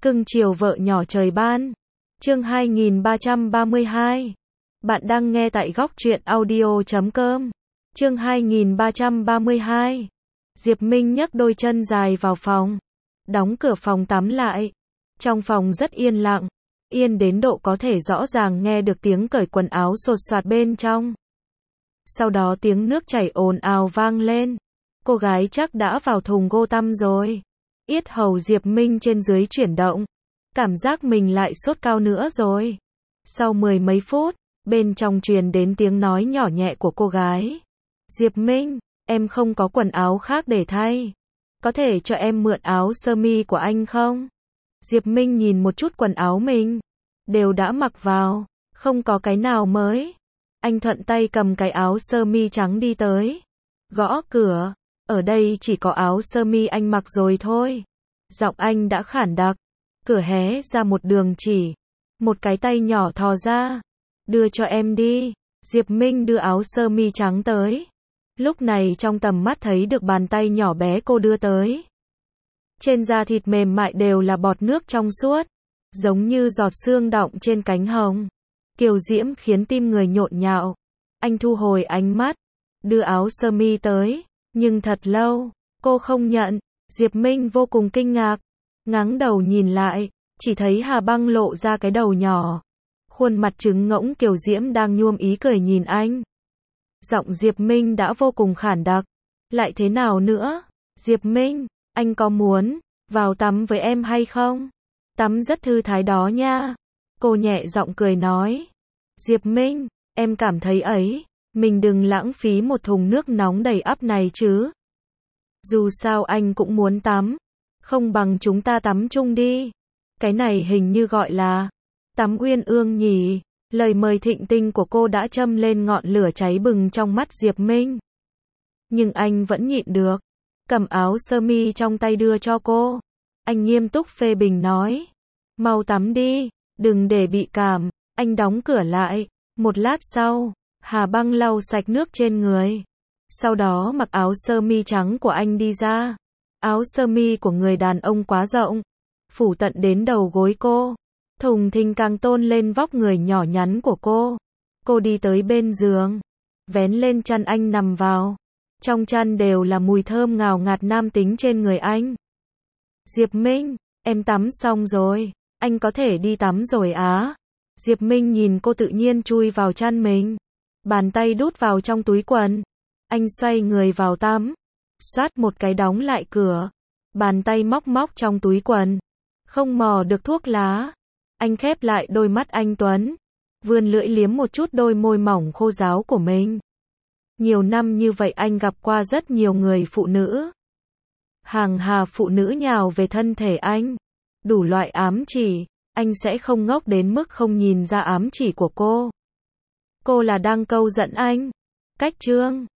Cưng chiều vợ nhỏ trời ban. Chương 2332. Bạn đang nghe tại góc truyện audio.com. Chương 2332. Diệp Minh nhấc đôi chân dài vào phòng, đóng cửa phòng tắm lại. Trong phòng rất yên lặng, yên đến độ có thể rõ ràng nghe được tiếng cởi quần áo sột soạt bên trong. Sau đó tiếng nước chảy ồn ào vang lên. Cô gái chắc đã vào thùng gô tăm rồi. Yết hầu Diệp Minh trên dưới chuyển động, cảm giác mình lại sốt cao nữa rồi. Sau 10 mấy phút, bên trong truyền đến tiếng nói nhỏ nhẹ của cô gái. Diệp Minh, em không có quần áo khác để thay. Có thể cho em mượn áo sơ mi của anh không? Diệp Minh nhìn một chút quần áo mình, đều đã mặc vào, không có cái nào mới. Anh thuận tay cầm cái áo sơ mi trắng đi tới, gõ cửa. Ở đây chỉ có áo sơ mi anh mặc rồi thôi. Giọng anh đã khản đặc. Cửa hé ra một đường chỉ, một cái tay nhỏ thò ra. Đưa cho em đi. Diệp Minh đưa áo sơ mi trắng tới. Lúc này trong tầm mắt thấy được bàn tay nhỏ bé cô đưa tới. Trên da thịt mềm mại đều là bọt nước trong suốt, giống như giọt sương đọng trên cánh hồng. Kiều diễm khiến tim người nhộn nhạo. Anh thu hồi ánh mắt, đưa áo sơ mi tới, nhưng thật lâu, cô không nhận. Diệp Minh vô cùng kinh ngạc, ngáng đầu nhìn lại, chỉ thấy Hà Băng lộ ra cái đầu nhỏ. Khuôn mặt trứng ngỗng kiều diễm đang nhuốm ý cười nhìn anh. Giọng Diệp Minh đã vô cùng khản đặc. Lại thế nào nữa? Diệp Minh, anh có muốn vào tắm với em hay không? Tắm rất thư thái đó nha. Cô nhẹ giọng cười nói. Diệp Minh, em cảm thấy ấy, mình đừng lãng phí một thùng nước nóng đầy ắp này chứ. Dù sao anh cũng muốn tắm, không bằng chúng ta tắm chung đi. Cái này hình như gọi là tắm uyên ương nhỉ. Lời mời thịnh tình của cô đã châm lên ngọn lửa cháy bừng trong mắt Diệp Minh. Nhưng anh vẫn nhịn được, cầm áo sơ mi trong tay đưa cho cô. Anh nghiêm túc phê bình nói, mau tắm đi, đừng để bị cảm. Anh đóng cửa lại. Một lát sau, Hà Băng lau sạch nước trên người, sau đó mặc áo sơ mi trắng của anh đi ra. Áo sơ mi của người đàn ông quá rộng, phủ tận đến đầu gối cô, thùng thình càng tôn lên vóc người nhỏ nhắn của cô. Cô đi tới bên giường, vén lên chăn anh nằm vào. Trong chăn đều là mùi thơm ngào ngạt nam tính trên người anh. Diệp Minh, em tắm xong rồi, anh có thể đi tắm rồi á. Diệp Minh nhìn cô tự nhiên chui vào chăn mình, bàn tay đút vào trong túi quần. Anh xoay người vào tắm, xoát một cái đóng lại cửa, bàn tay móc trong túi quần, không mò được thuốc lá. Anh khép lại đôi mắt anh tuấn, vươn lưỡi liếm một chút đôi môi mỏng khô ráo của mình. Nhiều năm như vậy anh gặp qua rất nhiều người phụ nữ. Hàng hà phụ nữ nhào về thân thể anh, đủ loại ám chỉ, anh sẽ không ngốc đến mức không nhìn ra ám chỉ của cô. Cô là đang câu giận anh. Cách chương